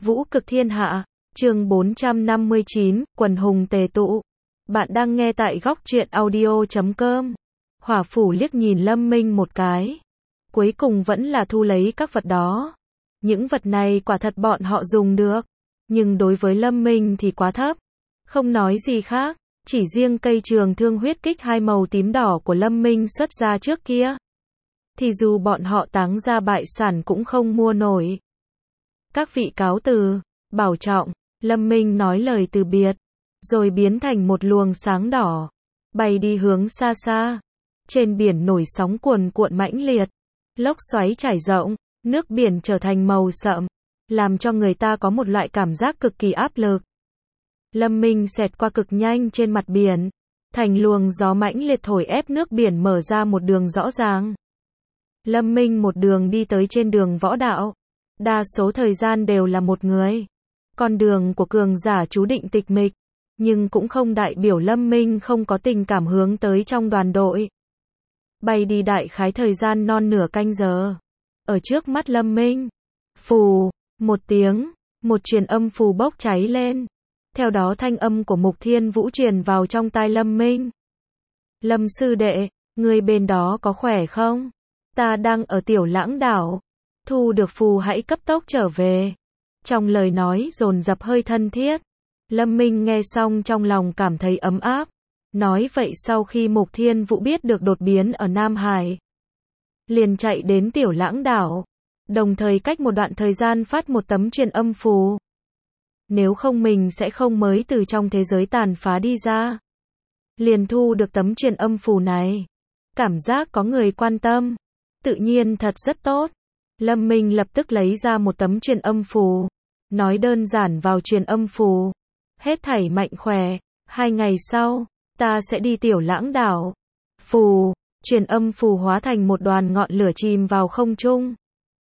Vũ cực thiên hạ, chương 459, quần hùng tề tụ. Bạn đang nghe tại góc truyện audio.com. Hỏa Phủ liếc nhìn Lâm Minh một cái. Cuối cùng vẫn là thu lấy các vật đó. Những vật này quả thật bọn họ dùng được. Nhưng đối với Lâm Minh thì quá thấp. Không nói gì khác, chỉ riêng cây trường thương huyết kích hai màu tím đỏ của Lâm Minh xuất ra trước kia. Thì dù bọn họ táng ra bại sản cũng không mua nổi. Các vị cáo từ, bảo trọng, Lâm Minh nói lời từ biệt, rồi biến thành một luồng sáng đỏ, bay đi hướng xa xa. Trên biển nổi sóng cuồn cuộn mãnh liệt, lốc xoáy trải rộng, nước biển trở thành màu sậm, làm cho người ta có một loại cảm giác cực kỳ áp lực. Lâm Minh xẹt qua cực nhanh trên mặt biển, thành luồng gió mãnh liệt thổi ép nước biển mở ra một đường rõ ràng. Lâm Minh một đường đi tới trên đường võ đạo. Đa số thời gian đều là một người. Con đường của cường giả chú định tịch mịch, nhưng cũng không đại biểu Lâm Minh không có tình cảm hướng tới trong đoàn đội. Bay đi đại khái thời gian non nửa canh giờ. Ở trước mắt Lâm Minh, phù, một tiếng, một truyền âm phù bốc cháy lên. Theo đó thanh âm của Mục Thiên Vũ truyền vào trong tai Lâm Minh. Lâm sư đệ, người bên đó có khỏe không? Ta đang ở Tiểu Lãng đảo. Thu được phù hãy cấp tốc trở về. Trong lời nói dồn dập hơi thân thiết. Lâm Minh nghe xong trong lòng cảm thấy ấm áp. Nói vậy sau khi Mục Thiên Vũ biết được đột biến ở Nam Hải, liền chạy đến Tiểu Lãng đảo. Đồng thời cách một đoạn thời gian phát một tấm truyền âm phù. Nếu không mình sẽ không mới từ trong thế giới tàn phá đi ra. Liền thu được tấm truyền âm phù này. Cảm giác có người quan tâm. Tự nhiên thật rất tốt. Lâm Minh lập tức lấy ra một tấm truyền âm phù. Nói đơn giản vào truyền âm phù. Hết thảy mạnh khỏe. 2 ngày sau, ta sẽ đi Tiểu Lãng đảo. Phù, truyền âm phù hóa thành một đoàn ngọn lửa chìm vào không trung.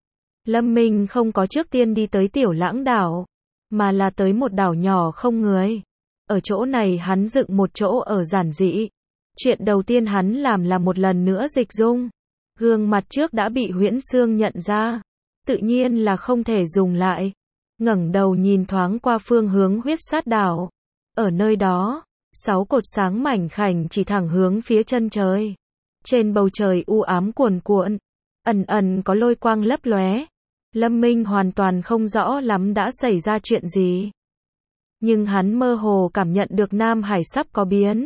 Lâm Minh không có trước tiên đi tới Tiểu Lãng đảo, mà là tới một đảo nhỏ không người. Ở chỗ này hắn dựng một chỗ ở giản dị. Chuyện đầu tiên hắn làm là một lần nữa dịch dung. Gương mặt trước đã bị Huyễn Sương nhận ra, tự nhiên là không thể dùng lại. Ngẩng đầu nhìn thoáng qua phương hướng huyết sát đảo. Ở nơi đó, 6 cột sáng mảnh khảnh chỉ thẳng hướng phía chân trời. Trên bầu trời u ám cuồn cuộn, ẩn ẩn có lôi quang lấp lóe. Lâm Minh hoàn toàn không rõ lắm đã xảy ra chuyện gì. Nhưng hắn mơ hồ cảm nhận được Nam Hải sắp có biến.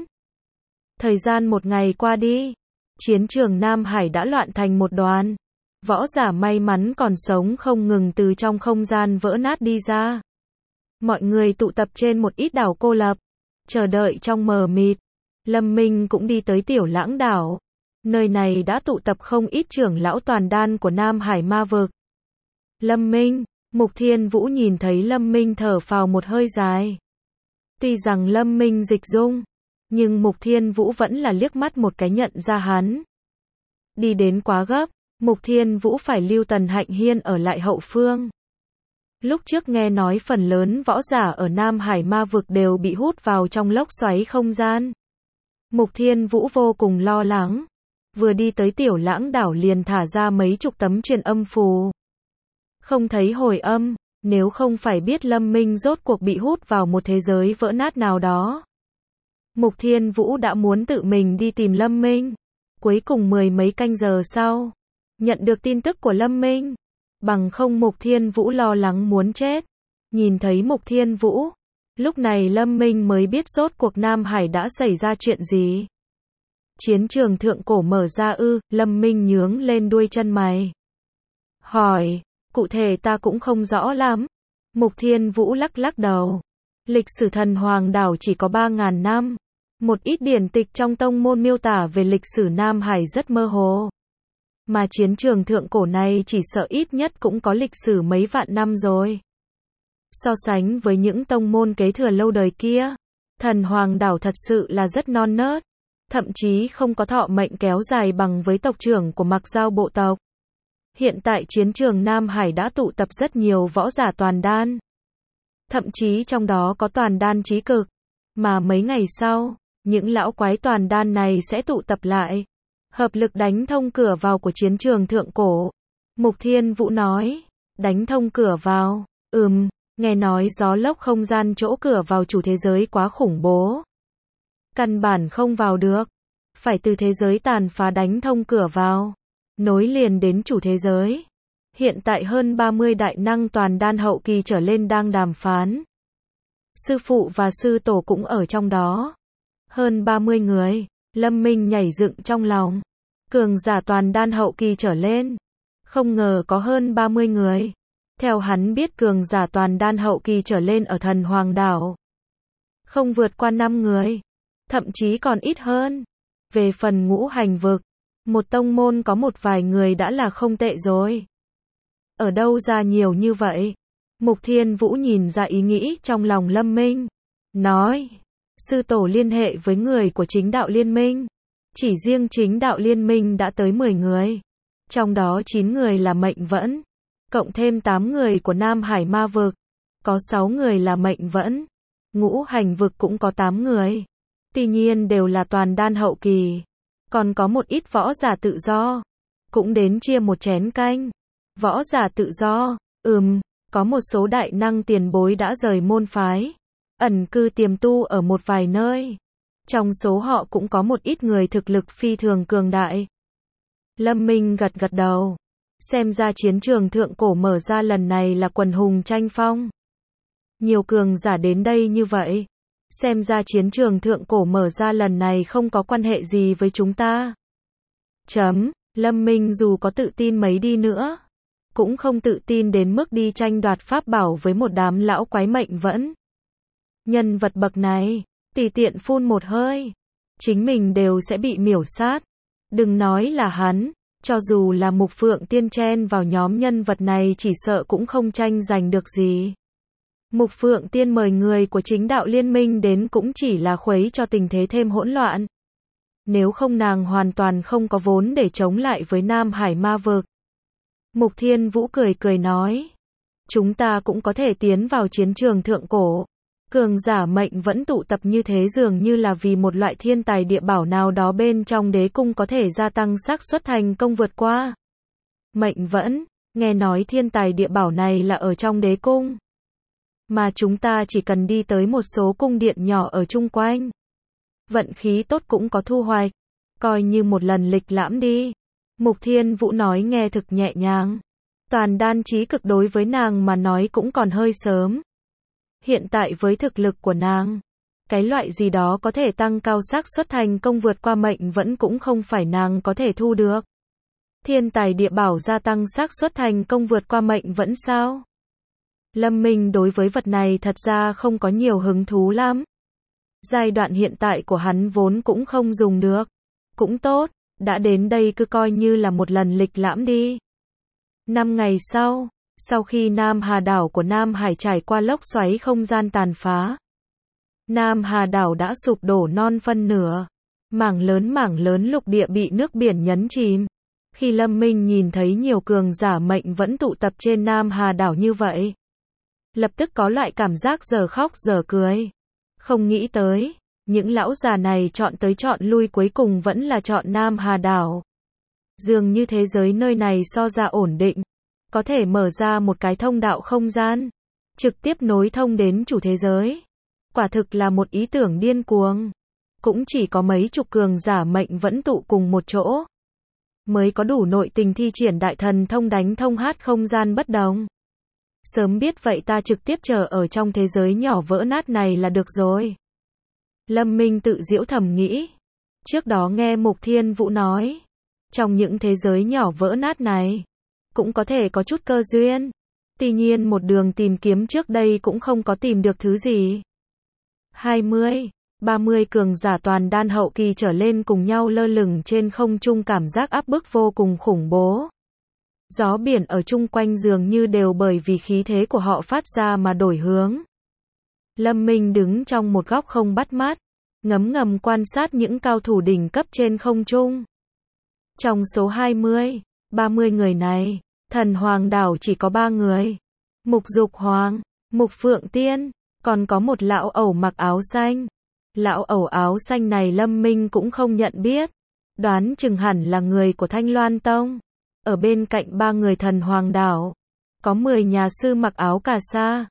Thời gian một ngày qua đi. Chiến trường Nam Hải đã loạn thành một đoàn. Võ giả may mắn còn sống không ngừng từ trong không gian vỡ nát đi ra. Mọi người tụ tập trên một ít đảo cô lập, chờ đợi trong mờ mịt. Lâm Minh cũng đi tới Tiểu Lãng đảo. Nơi này đã tụ tập không ít trưởng lão toàn đan của Nam Hải ma vực. Lâm Minh, Mục Thiên Vũ nhìn thấy Lâm Minh thở phào một hơi dài. Tuy rằng Lâm Minh dịch dung, nhưng Mục Thiên Vũ vẫn là liếc mắt một cái nhận ra hắn. Đi đến quá gấp, Mục Thiên Vũ phải lưu Tần Hạnh Hiên ở lại hậu phương. Lúc trước nghe nói phần lớn võ giả ở Nam Hải ma vực đều bị hút vào trong lốc xoáy không gian. Mục Thiên Vũ vô cùng lo lắng. Vừa đi tới Tiểu Lãng đảo liền thả ra mấy chục tấm truyền âm phù. Không thấy hồi âm, nếu không phải biết Lâm Minh rốt cuộc bị hút vào một thế giới vỡ nát nào đó. Mục Thiên Vũ đã muốn tự mình đi tìm Lâm Minh. Cuối cùng 10 mấy canh giờ sau, nhận được tin tức của Lâm Minh. Bằng không Mục Thiên Vũ lo lắng muốn chết. Nhìn thấy Mục Thiên Vũ, lúc này Lâm Minh mới biết rốt cuộc Nam Hải đã xảy ra chuyện gì. Chiến trường thượng cổ mở ra ư? Lâm Minh nhướng lên đuôi chân mày. Hỏi, cụ thể ta cũng không rõ lắm. Mục Thiên Vũ lắc lắc đầu. Lịch sử Thần Hoàng đảo chỉ có 3.000 năm. Một ít điển tịch trong tông môn miêu tả về lịch sử Nam Hải rất mơ hồ. Mà chiến trường thượng cổ này chỉ sợ ít nhất cũng có lịch sử mấy vạn năm rồi. So sánh với những tông môn kế thừa lâu đời kia, Thần Hoàng đảo thật sự là rất non nớt. Thậm chí không có thọ mệnh kéo dài bằng với tộc trưởng của Mặc Giao bộ tộc. Hiện tại chiến trường Nam Hải đã tụ tập rất nhiều võ giả toàn đan. Thậm chí trong đó có toàn đan chí cực. Mà mấy ngày sau, những lão quái toàn đan này sẽ tụ tập lại. Hợp lực đánh thông cửa vào của chiến trường thượng cổ. Mục Thiên Vũ nói. Đánh thông cửa vào. Nghe nói gió lốc không gian chỗ cửa vào chủ thế giới quá khủng bố. Căn bản không vào được. Phải từ thế giới tàn phá đánh thông cửa vào. Nối liền đến chủ thế giới. Hiện tại hơn 30 đại năng toàn đan hậu kỳ trở lên đang đàm phán. Sư phụ và sư tổ cũng ở trong đó. Hơn 30 người. Lâm Minh nhảy dựng trong lòng. Cường giả toàn đan hậu kỳ trở lên. Không ngờ có hơn 30 người. Theo hắn biết cường giả toàn đan hậu kỳ trở lên ở Thần Hoàng Đảo. Không vượt qua 5 người. Thậm chí còn ít hơn. Về phần ngũ hành vực. Một tông môn có một vài người đã là không tệ rồi. Ở đâu ra nhiều như vậy? Mục Thiên Vũ nhìn ra ý nghĩ trong lòng Lâm Minh. Nói. Sư tổ liên hệ với người của chính đạo liên minh. Chỉ riêng chính đạo liên minh đã tới 10 người. Trong đó 9 người là mệnh vẫn. Cộng thêm 8 người của Nam Hải Ma vực. Có 6 người là mệnh vẫn. Ngũ hành vực cũng có 8 người. Tuy nhiên đều là toàn đan hậu kỳ. Còn có một ít võ giả tự do. Cũng đến chia một chén canh. Võ giả tự do. Có một số đại năng tiền bối đã rời môn phái. Ẩn cư tiềm tu ở một vài nơi. Trong số họ cũng có một ít người thực lực phi thường cường đại. Lâm Minh gật gật đầu. Xem ra chiến trường thượng cổ mở ra lần này là quần hùng tranh phong. Nhiều cường giả đến đây như vậy. Xem ra chiến trường thượng cổ mở ra lần này không có quan hệ gì với chúng ta. Lâm Minh dù có tự tin mấy đi nữa. Cũng không tự tin đến mức đi tranh đoạt pháp bảo với một đám lão quái mệnh vẫn. Nhân vật bậc này, tùy tiện phun một hơi. Chính mình đều sẽ bị miểu sát. Đừng nói là hắn. Cho dù là Mục Phượng Tiên chen vào nhóm nhân vật này chỉ sợ cũng không tranh giành được gì. Mục Phượng Tiên mời người của chính đạo liên minh đến cũng chỉ là khuấy cho tình thế thêm hỗn loạn. Nếu không nàng hoàn toàn không có vốn để chống lại với Nam Hải Ma vực. Mục Thiên Vũ cười cười nói. Chúng ta cũng có thể tiến vào chiến trường thượng cổ. Cường giả mệnh vẫn tụ tập như thế dường như là vì một loại thiên tài địa bảo nào đó bên trong đế cung có thể gia tăng xác suất thành công vượt qua. Mệnh vẫn, nghe nói thiên tài địa bảo này là ở trong đế cung. Mà chúng ta chỉ cần đi tới một số cung điện nhỏ ở chung quanh. Vận khí tốt cũng có thu hoạch. Coi như một lần lịch lãm đi. Mục Thiên Vũ nói nghe thực nhẹ nhàng. Toàn đan chí cực đối với nàng mà nói cũng còn hơi sớm. Hiện tại với thực lực của nàng, cái loại gì đó có thể tăng cao xác suất thành công vượt qua mệnh vẫn cũng không phải nàng có thể thu được. Thiên tài địa bảo gia tăng xác suất thành công vượt qua mệnh vẫn sao? Lâm Minh đối với vật này thật ra không có nhiều hứng thú lắm. Giai đoạn hiện tại của hắn vốn cũng không dùng được. Cũng tốt, đã đến đây cứ coi như là một lần lịch lãm đi. 5 ngày sau khi Nam Hà đảo của Nam Hải trải qua lốc xoáy không gian tàn phá. Nam Hà đảo đã sụp đổ non phân nửa. Mảng lớn lục địa bị nước biển nhấn chìm. Khi Lâm Minh nhìn thấy nhiều cường giả mệnh vẫn tụ tập trên Nam Hà đảo như vậy. Lập tức có loại cảm giác giờ khóc giờ cười. Không nghĩ tới, những lão già này chọn tới chọn lui cuối cùng vẫn là chọn Nam Hà đảo. Dường như thế giới nơi này so ra ổn định. Có thể mở ra một cái thông đạo không gian. Trực tiếp nối thông đến chủ thế giới. Quả thực là một ý tưởng điên cuồng. Cũng chỉ có mấy chục cường giả mệnh vẫn tụ cùng một chỗ. Mới có đủ nội tình thi triển đại thần thông đánh thông hát không gian bất đồng. Sớm biết vậy ta trực tiếp chờ ở trong thế giới nhỏ vỡ nát này là được rồi. Lâm Minh tự giễu thầm nghĩ. Trước đó nghe Mục Thiên Vũ nói. Trong những thế giới nhỏ vỡ nát này. Cũng có thể có chút cơ duyên. Tuy nhiên một đường tìm kiếm trước đây cũng không có tìm được thứ gì. 20, 30 cường giả toàn đan hậu kỳ trở lên cùng nhau lơ lửng trên không trung cảm giác áp bức vô cùng khủng bố. Gió biển ở chung quanh dường như đều bởi vì khí thế của họ phát ra mà đổi hướng. Lâm Minh đứng trong một góc không bắt mắt, ngấm ngầm quan sát những cao thủ đỉnh cấp trên không trung. Trong số 20, 30 người này, Thần Hoàng đảo chỉ có 3 người. Mục Dục Hoàng, Mục Phượng Tiên, còn có một lão ẩu mặc áo xanh. Lão ẩu áo xanh này Lâm Minh cũng không nhận biết. Đoán chừng hẳn là người của Thanh Loan Tông. Ở bên cạnh 3 người Thần Hoàng đảo, có 10 nhà sư mặc áo cà sa.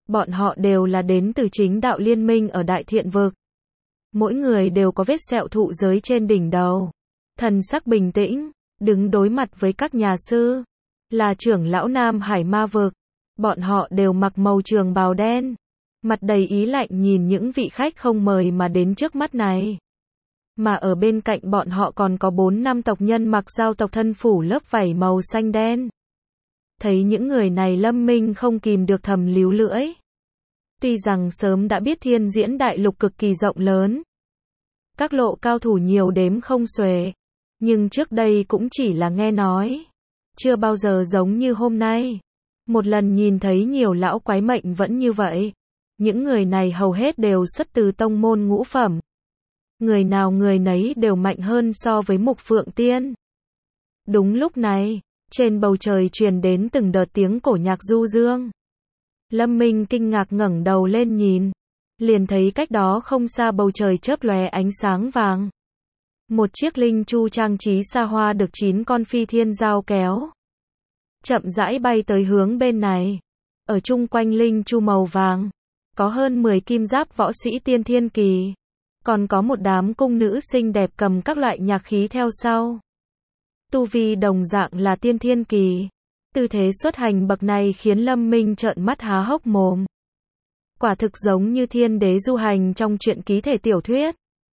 Bọn họ đều là đến từ chính đạo liên minh ở Đại Thiện Vực. Mỗi người đều có vết sẹo thụ giới trên đỉnh đầu. Thần sắc bình tĩnh, đứng đối mặt với các nhà sư. Là trưởng lão Nam Hải Ma Vực. Bọn họ đều mặc màu trường bào đen. Mặt đầy ý lạnh nhìn những vị khách không mời mà đến trước mắt này. Mà ở bên cạnh bọn họ còn có 4-5 tộc nhân mặc giao tộc thân phủ lớp vảy màu xanh đen. Thấy những người này Lâm Minh không kìm được thầm líu lưỡi. Tuy rằng sớm đã biết Thiên Diễn Đại Lục cực kỳ rộng lớn. Các lộ cao thủ nhiều đếm không xuể. Nhưng trước đây cũng chỉ là nghe nói. Chưa bao giờ giống như hôm nay. Một lần nhìn thấy nhiều lão quái mệnh vẫn như vậy. Những người này hầu hết đều xuất từ tông môn ngũ phẩm. Người nào người nấy đều mạnh hơn so với Mục Phượng Tiên. Đúng lúc này, trên bầu trời truyền đến từng đợt tiếng cổ nhạc du dương. Lâm Minh kinh ngạc ngẩng đầu lên nhìn. Liền thấy cách đó không xa bầu trời chớp lóe ánh sáng vàng. Một chiếc linh chu trang trí xa hoa được 9 con phi thiên giao kéo. Chậm rãi bay tới hướng bên này. Ở chung quanh linh chu màu vàng. Có hơn 10 kim giáp võ sĩ tiên thiên kỳ. Còn có một đám cung nữ xinh đẹp cầm các loại nhạc khí theo sau. Tu vi đồng dạng là tiên thiên kỳ. Tư thế xuất hành bậc này khiến Lâm Minh trợn mắt há hốc mồm. Quả thực giống như thiên đế du hành trong truyện ký thể tiểu thuyết.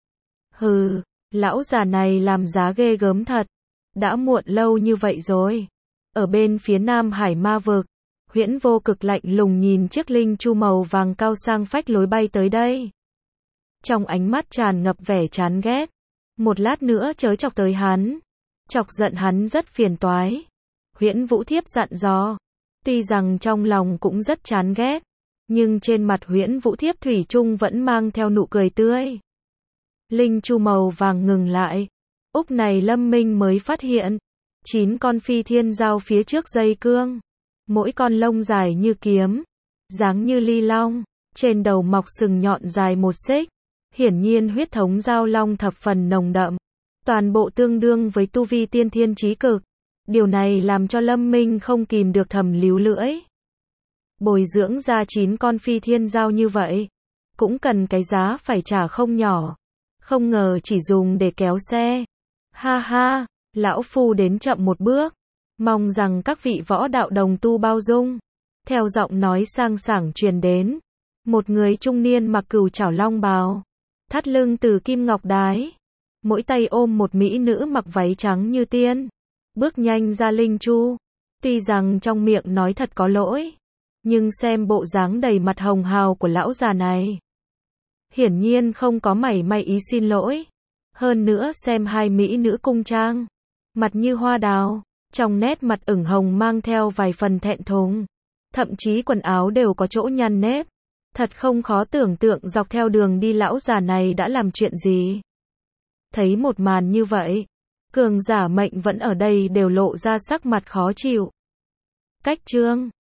Hừ, lão già này làm giá ghê gớm thật. Đã muộn lâu như vậy rồi. Ở bên phía Nam Hải Ma Vực, Huyễn Vô Cực lạnh lùng nhìn chiếc linh chu màu vàng cao sang phách lối bay tới đây. Trong ánh mắt tràn ngập vẻ chán ghét. Một lát nữa chớ chọc tới hắn. Chọc giận hắn rất phiền toái. Huyễn Vũ Thiếp dặn dò. Tuy rằng trong lòng cũng rất chán ghét. Nhưng trên mặt Huyễn Vũ Thiếp thủy chung vẫn mang theo nụ cười tươi. Linh chu màu vàng ngừng lại. Úc này Lâm Minh mới phát hiện. 9 con phi thiên giao phía trước dây cương. Mỗi con lông dài như kiếm. Dáng như ly long. Trên đầu mọc sừng nhọn dài 1 xích. Hiển nhiên huyết thống giao long thập phần nồng đậm. Toàn bộ tương đương với tu vi tiên thiên chí cực. Điều này làm cho Lâm Minh không kìm được thầm líu lưỡi. Bồi dưỡng ra 9 con phi thiên giao như vậy. Cũng cần cái giá phải trả không nhỏ. Không ngờ chỉ dùng để kéo xe. Ha ha, lão phu đến chậm một bước. Mong rằng các vị võ đạo đồng tu bao dung. Theo giọng nói sang sảng truyền đến. Một người trung niên mặc cừu chảo long bào. Thắt lưng từ kim ngọc đái. Mỗi tay ôm một mỹ nữ mặc váy trắng như tiên. Bước nhanh ra linh chu. Tuy rằng trong miệng nói thật có lỗi. Nhưng xem bộ dáng đầy mặt hồng hào của lão già này. Hiển nhiên không có mảy may ý xin lỗi. Hơn nữa xem hai mỹ nữ cung trang. Mặt như hoa đào. Trong nét mặt ửng hồng mang theo vài phần thẹn thùng. Thậm chí quần áo đều có chỗ nhăn nếp. Thật không khó tưởng tượng dọc theo đường đi lão già này đã làm chuyện gì. Thấy một màn như vậy. Cường giả mệnh vẫn ở đây đều lộ ra sắc mặt khó chịu. Cách chương